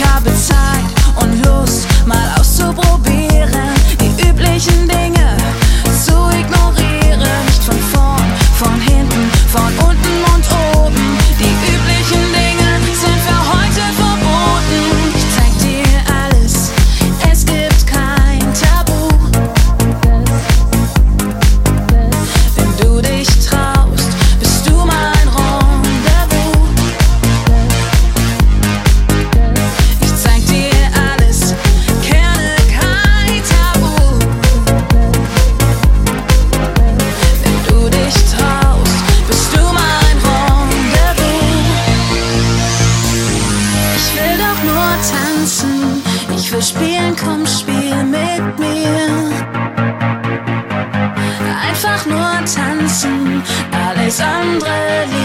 habe Zeit und Lust, mal auszuprobieren, die üblichen Dinge zu ignorieren. Nicht von vorn, von hinten, von unten und oben. Die üblichen Dinge sind für heute verboten. Ich zeig dir alles, es gibt kein Tabu. Wenn du dich traust, bist du mein Rendezvous. Ich zeig dir alles, kenne kein Tabu. Wenn du dich traust, bist du mein Rendezvous. Ich will doch nur tanzen, ich will spielen, komm, spiel mit mir. Einfach nur tanzen, alles andere